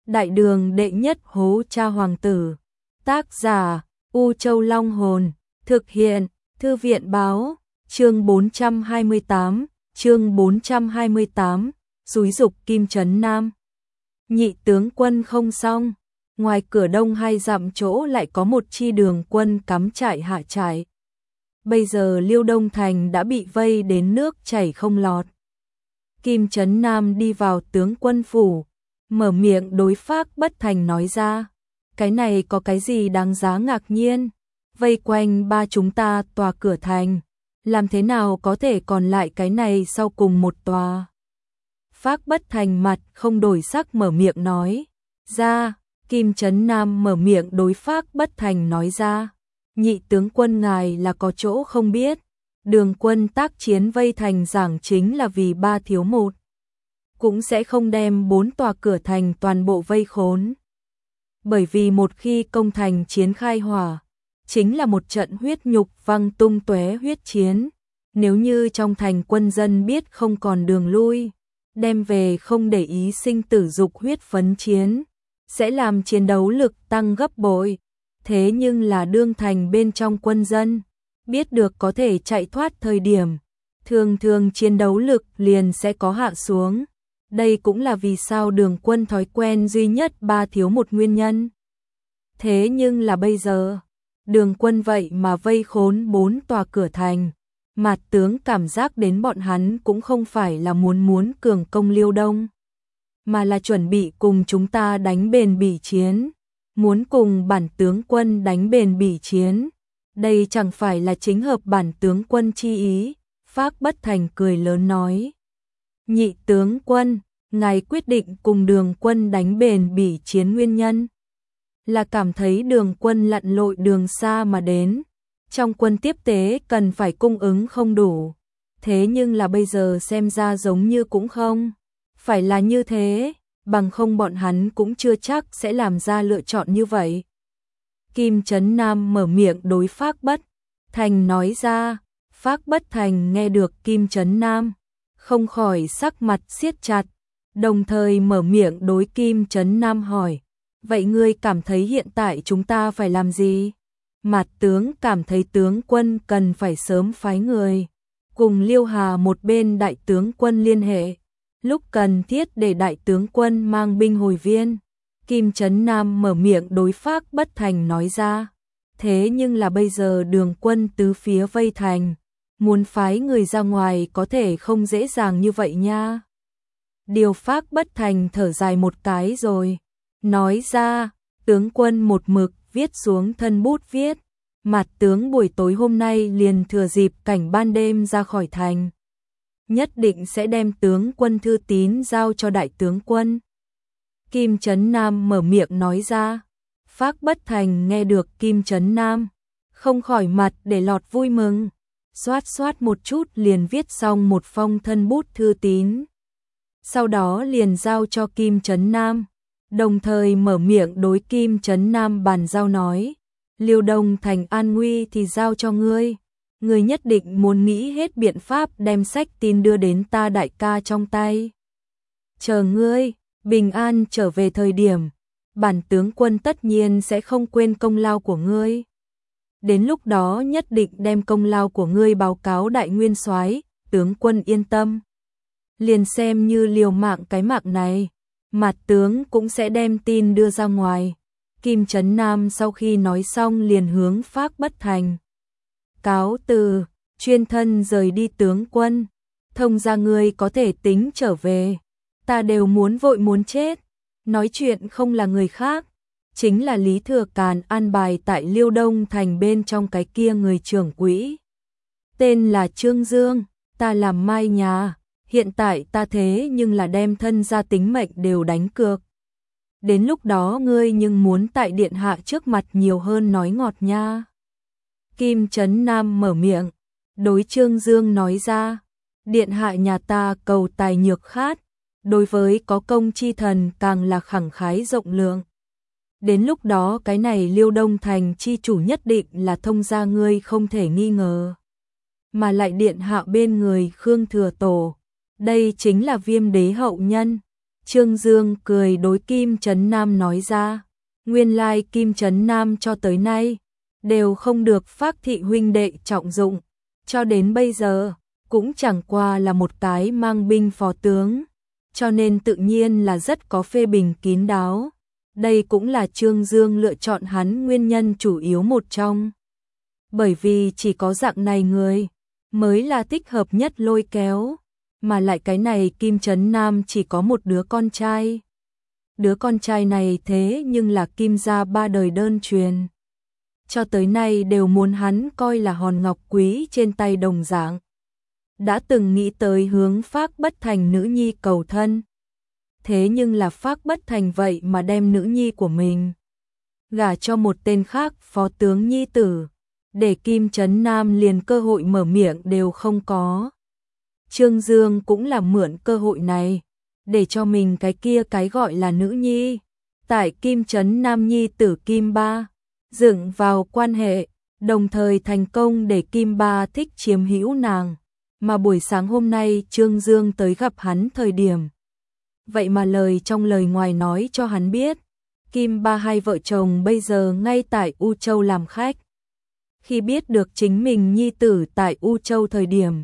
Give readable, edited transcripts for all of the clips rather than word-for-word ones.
Đại đường đệ nhất hố cha hoàng tử. Tác giả U Châu Long Hồn. Thực hiện Thư viện Báo. Chương 428. Xúi giục Kim Trấn Nam. Nhị tướng quân không xong. Ngoài cửa đông 2 dặm chỗ lại có một chi đường quân cắm trại hạ trại. Bây giờ Liêu Đông Thành đã bị vây đến nước chảy không lọt. Kim Trấn Nam đi vào tướng quân phủ, mở miệng đối Phác Bất Thành nói ra. Cái này có cái gì đáng giá ngạc nhiên? Vây quanh ba chúng ta tòa cửa thành, làm thế nào có thể còn lại cái này sau cùng một tòa? Phác Bất Thành mặt không đổi sắc mở miệng nói ra. Kim Trấn Nam mở miệng đối Phác Bất Thành nói ra. Nhị tướng quân ngài là có chỗ không biết. Đường quân tác chiến vây thành giảng chính là vì 3 thiếu 1. Cũng sẽ không đem 4 tòa cửa thành toàn bộ vây khốn. Bởi vì một khi công thành chiến khai hỏa, chính là một trận huyết nhục văng tung tóe huyết chiến. Nếu như trong thành quân dân biết không còn đường lui, đem về không để ý sinh tử dục huyết phấn chiến, sẽ làm chiến đấu lực tăng gấp bội. Thế nhưng là đương thành bên trong quân dân, biết được có thể chạy thoát thời điểm, thường chiến đấu lực liền sẽ có hạ xuống. Đây cũng là vì sao đường quân thói quen duy nhất 3 thiếu 1 nguyên nhân. Thế nhưng là bây giờ, đường quân vậy mà vây khốn 4 tòa cửa thành. Mạt tướng cảm giác đến bọn hắn cũng không phải là muốn cường công Liêu Đông, mà là chuẩn bị cùng chúng ta đánh bền bỉ chiến, muốn cùng bản tướng quân đánh bền bỉ chiến. Đây chẳng phải là chính hợp bản tướng quân chi ý. Phác Bất Thành cười lớn nói. Nhị tướng quân, ngài quyết định cùng đường quân đánh bền bỉ chiến nguyên nhân là cảm thấy đường quân lặn lội đường xa mà đến, trong quân tiếp tế cần phải cung ứng không đủ. Thế nhưng là bây giờ xem ra giống như cũng không phải là như thế, bằng không bọn hắn cũng chưa chắc sẽ làm ra lựa chọn như vậy. Kim Trấn Nam mở miệng đối Phác Bất Thành nói ra. Phác Bất Thành nghe được Kim Trấn Nam, không khỏi sắc mặt siết chặt, đồng thời mở miệng đối Kim Trấn Nam hỏi. Vậy ngươi cảm thấy hiện tại chúng ta phải làm gì? Mạt tướng cảm thấy tướng quân cần phải sớm phái người cùng Liêu Hà một bên đại tướng quân liên hệ, lúc cần thiết để đại tướng quân mang binh hồi viên. Kim Trấn Nam mở miệng đối Phác Bất Thành nói ra. Thế nhưng là bây giờ đường quân tứ phía vây thành, muốn phái người ra ngoài có thể không dễ dàng như vậy nha. Điều Phác Bất Thành thở dài một cái rồi nói ra. Tướng quân một mực viết xuống thân bút viết. Mạt tướng buổi tối hôm nay liền thừa dịp cảnh ban đêm ra khỏi thành, nhất định sẽ đem tướng quân thư tín giao cho đại tướng quân. Kim Trấn Nam mở miệng nói ra. Phác Bất Thành nghe được Kim Trấn Nam, không khỏi mặt để lọt vui mừng, xoát một chút liền viết xong một phong thân bút thư tín. Sau đó liền giao cho Kim Trấn Nam, đồng thời mở miệng đối Kim Trấn Nam bàn giao nói. Liêu Đông Thành an nguy thì giao cho ngươi, ngươi nhất định muốn nghĩ hết biện pháp đem sách tin đưa đến ta đại ca trong tay. Chờ ngươi bình an trở về thời điểm, bản tướng quân tất nhiên sẽ không quên công lao của ngươi. Đến lúc đó nhất định đem công lao của ngươi báo cáo đại nguyên soái. Tướng quân yên tâm, liền xem như liều mạng cái mạng này, Mạt tướng cũng sẽ đem tin đưa ra ngoài. Kim Trấn Nam sau khi nói xong liền hướng Phác Bất Thành cáo từ, chuyên thân rời đi. Tướng quân, thông ra ngươi có thể tính trở về, ta đều muốn vội muốn chết. Nói chuyện không là người khác, chính là Lý Thừa Càn an bài tại Liêu Đông Thành bên trong cái kia người trưởng quỹ, tên là Trương Dương. Ta làm mai nhà, hiện tại ta thế nhưng là đem thân ra tính mệnh đều đánh cược. Đến lúc đó ngươi nhưng muốn tại điện hạ trước mặt nhiều hơn nói ngọt nha. Kim Trấn Nam mở miệng, đối Trương Dương nói ra. Điện hạ nhà ta cầu tài nhược khát, đối với có công chi thần càng là khẳng khái rộng lượng. Đến lúc đó cái này Liêu Đông Thành chi chủ nhất định là thông gia ngươi không thể nghi ngờ. Mà lại điện hạ bên người Khương Thừa Tổ, đây chính là Viêm đế hậu nhân, Trương Dương cười đối Kim Trấn Nam nói ra, nguyên lai Kim Trấn Nam cho tới nay đều không được Phác thị huynh đệ trọng dụng, cho đến bây giờ cũng chẳng qua là một cái mang binh phó tướng, cho nên tự nhiên là rất có phê bình kín đáo. Đây cũng là Trương Dương lựa chọn hắn nguyên nhân chủ yếu một trong. Bởi vì chỉ có dạng này người mới là thích hợp nhất lôi kéo, mà lại cái này Kim Trấn Nam chỉ có một đứa con trai. Đứa con trai này thế nhưng là Kim gia 3 đời đơn truyền. Cho tới nay đều muốn hắn coi là hòn ngọc quý trên tay đồng dạng. Đã từng nghĩ tới hướng Phác Bất Thành nữ nhi cầu thân. Thế nhưng là Phác Bất Thành vậy mà đem nữ nhi của mình gả cho một tên khác phó tướng nhi tử, để Kim Trấn Nam liền cơ hội mở miệng đều không có. Trương Dương cũng là mượn cơ hội này để cho mình cái kia cái gọi là nữ nhi tại Kim Trấn Nam nhi tử Kim Ba dựng vào quan hệ, đồng thời thành công để Kim Ba thích chiếm hữu nàng. Mà buổi sáng hôm nay Trương Dương tới gặp hắn thời điểm, vậy mà lời trong lời ngoài nói cho hắn biết, Kim Ba hai vợ chồng bây giờ ngay tại U Châu làm khách. Khi biết được chính mình nhi tử tại U Châu thời điểm,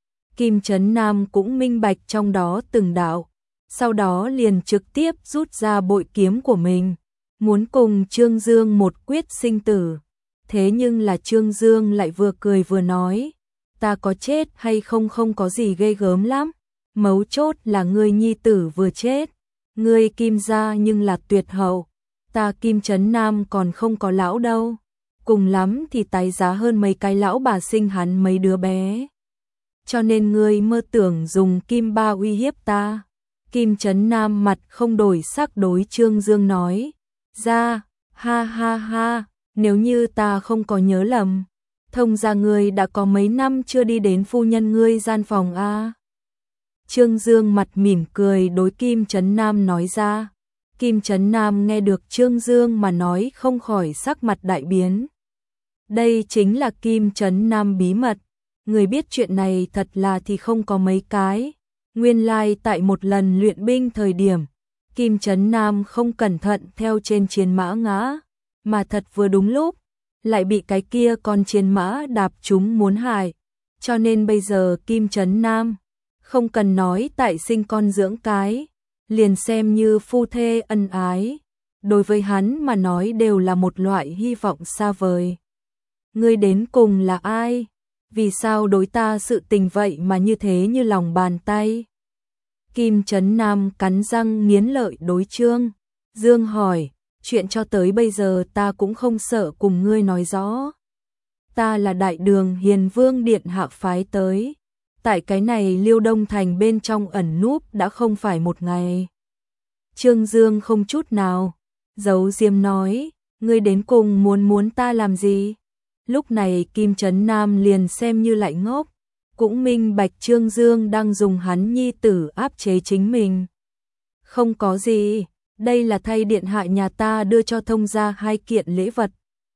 Kim Trấn Nam cũng minh bạch trong đó từng đạo, sau đó liền trực tiếp rút ra bội kiếm của mình, muốn cùng Trương Dương một quyết sinh tử. Thế nhưng là Trương Dương lại vừa cười vừa nói, ta có chết hay không không có gì ghê gớm lắm, mấu chốt là ngươi nhi tử vừa chết, ngươi Kim gia nhưng là tuyệt hậu, ta Kim Trấn Nam còn không có lão đâu, cùng lắm thì tái giá hơn mấy cái lão bà sinh hắn mấy đứa bé. Cho nên ngươi mơ tưởng dùng Kim Ba uy hiếp ta. Kim Trấn Nam mặt không đổi sắc đối Trương Dương nói ra, ha ha ha, nếu như ta không có nhớ lầm, thông gia ngươi đã có mấy năm chưa đi đến phu nhân ngươi gian phòng a. Trương Dương mặt mỉm cười đối Kim Trấn Nam nói ra. Kim Trấn Nam nghe được Trương Dương mà nói không khỏi sắc mặt đại biến. Đây chính là Kim Trấn Nam bí mật, người biết chuyện này thật là thì không có mấy cái. Nguyên lai tại một lần luyện binh thời điểm, Kim Trấn Nam không cẩn thận theo trên chiến mã ngã, mà thật vừa đúng lúc, lại bị cái kia con chiến mã đạp trúng muốn hại. Cho nên bây giờ Kim Trấn Nam không cần nói tại sinh con dưỡng cái, liền xem như phu thê ân ái, đối với hắn mà nói đều là một loại hy vọng xa vời. Ngươi đến cùng là ai? Vì sao đối ta sự tình vậy mà như thế như lòng bàn tay? Kim Trấn Nam cắn răng nghiến lợi đối Trương Dương hỏi, chuyện cho tới bây giờ ta cũng không sợ cùng ngươi nói rõ. Ta là Đại Đường Hiền Vương điện hạ phái tới, tại cái này Liêu Đông Thành bên trong ẩn núp đã không phải một ngày. Trương Dương không chút nào giấu diếm nói, ngươi đến cùng muốn ta làm gì? Lúc này Kim Trấn Nam liền xem như lại ngốc, cũng minh bạch Trương Dương đang dùng hắn nhi tử áp chế chính mình. Không có gì, đây là thay điện hạ nhà ta đưa cho thông gia 2 kiện lễ vật.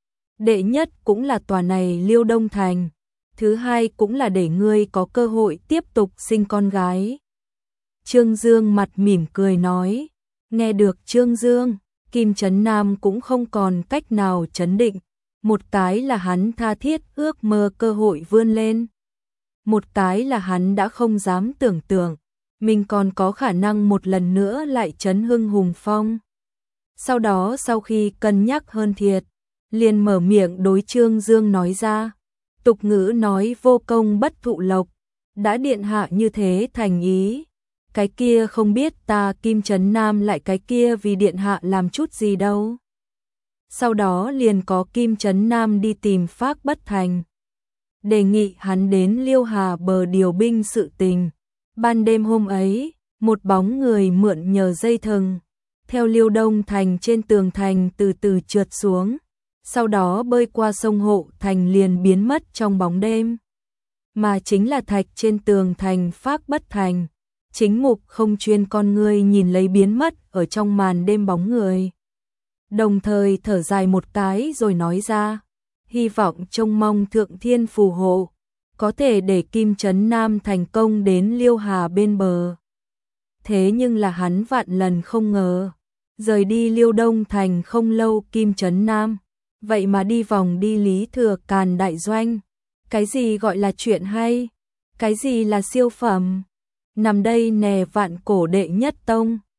Đệ nhất cũng là tòa này Liêu Đông Thành, thứ hai cũng là để ngươi có cơ hội tiếp tục sinh con gái. Trương Dương mặt mỉm cười nói, nghe được Trương Dương, Kim Trấn Nam cũng không còn cách nào trấn định. Một cái là hắn tha thiết ước mơ cơ hội vươn lên, một cái là hắn đã không dám tưởng tượng mình còn có khả năng một lần nữa lại chấn hưng hùng phong. Sau đó sau khi cân nhắc hơn thiệt, liền mở miệng đối Trương Dương nói ra, tục ngữ nói vô công bất thụ lộc, đã điện hạ như thế thành ý, cái kia không biết ta Kim Trấn Nam lại cái kia vì điện hạ làm chút gì đâu. Sau đó liền có Kim Trấn Nam đi tìm Phác Bất Thành, đề nghị hắn đến Liêu Hà bờ điều binh sự tình. Ban đêm hôm ấy, một bóng người mượn nhờ dây thừng, theo Liêu Đông Thành trên tường thành từ từ trượt xuống, sau đó bơi qua sông Hộ Thành liền biến mất trong bóng đêm. Mà chính là thạch trên tường thành Phác Bất Thành, chính mục không chuyên con người nhìn lấy biến mất ở trong màn đêm bóng người. Đồng thời thở dài một cái rồi nói ra, hy vọng trông mong thượng thiên phù hộ, có thể để Kim Trấn Nam thành công đến Liêu Hà bên bờ. thế nhưng là hắn vạn lần không ngờ. Rời đi Liêu Đông Thành không lâu Kim Trấn Nam, vậy mà đi vòng đi Lý Thừa Càn đại doanh. Cái gì gọi là chuyện hay? Cái gì là siêu phẩm? Nằm đây nè Vạn Cổ đệ nhất tông.